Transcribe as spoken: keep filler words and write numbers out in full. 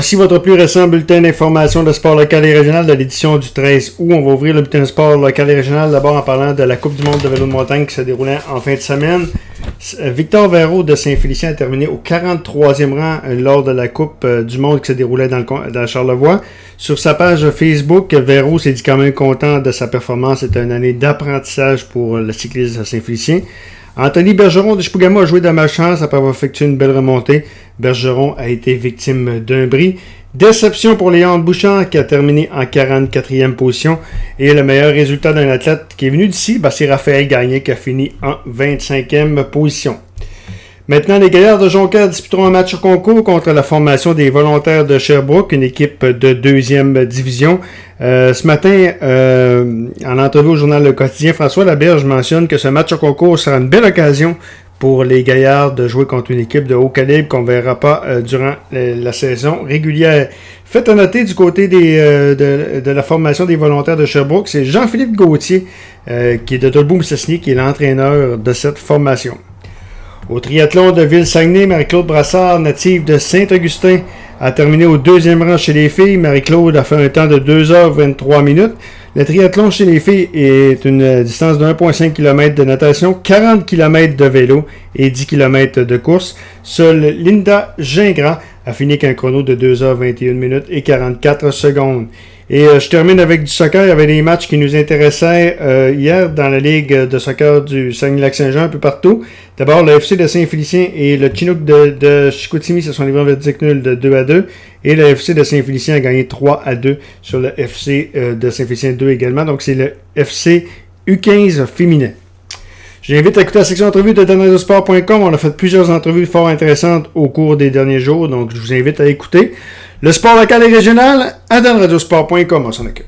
Voici votre plus récent bulletin d'information de sport local et régional de l'édition du treize août. On va ouvrir le bulletin de sport local et régional d'abord en parlant de la Coupe du monde de vélo de montagne qui se déroulait en fin de semaine. Victor Véraud de Saint-Félicien a terminé au quarante-troisième rang lors de la Coupe du monde qui se déroulait dans, le, dans Charlevoix. Sur sa page Facebook, Véraud s'est dit quand même content de sa performance. C'était une année d'apprentissage pour le cycliste de Saint-Félicien. Anthony Bergeron de Chibougamau a joué de malchance après avoir effectué une belle remontée. Bergeron a été victime d'un bris. Déception pour Léon Bouchard qui a terminé en quarante-quatrième position. Et le meilleur résultat d'un athlète qui est venu d'ici, ben c'est Raphaël Gagné qui a fini en vingt-cinquième position. Maintenant, les Gaillards de Jonquière disputeront un match concours contre la formation des Volontaires de Sherbrooke, une équipe de deuxième division. Euh, ce matin, euh, en entrevue au journal Le Quotidien, François Laberge mentionne que ce match concours sera une belle occasion pour les Gaillards de jouer contre une équipe de haut calibre qu'on ne verra pas euh, durant la, la saison régulière. Faites à noter du côté des, euh, de, de la formation des Volontaires de Sherbrooke, c'est Jean-Philippe Gauthier, euh, qui est de Tolbeau-Mistassini, qui est l'entraîneur de cette formation. Au triathlon de Ville-Saguenay, Marie-Claude Brassard, native de Saint-Augustin, a terminé au deuxième rang chez les filles. Marie-Claude a fait un temps de deux heures vingt-trois minutes. Le triathlon chez les filles est une distance de un virgule cinq kilomètres de natation, quarante kilomètres de vélo et dix kilomètres de course. Seule Linda Gingras a fini avec un chrono de deux heures vingt et une minutes et quarante-quatre secondes. Et euh, je termine avec du soccer. Il y avait des matchs qui nous intéressaient euh, hier dans la Ligue de soccer du Saguenay-Lac-Saint-Jean, un peu partout. D'abord, le F C de Saint-Félicien et le Chinook de, de Chicoutimi se sont livrés en verdict nul de deux à deux. Et le F C de Saint-Félicien a gagné trois à deux sur le F C euh, de Saint-Félicien deux également. Donc, c'est le F C U quinze féminin. J'invite à écouter la section entrevue de dan radio sport point com. On a fait plusieurs entrevues fort intéressantes au cours des derniers jours. Donc, je vous invite à écouter le sport local et régional à dan radio sport point com. On s'en occupe.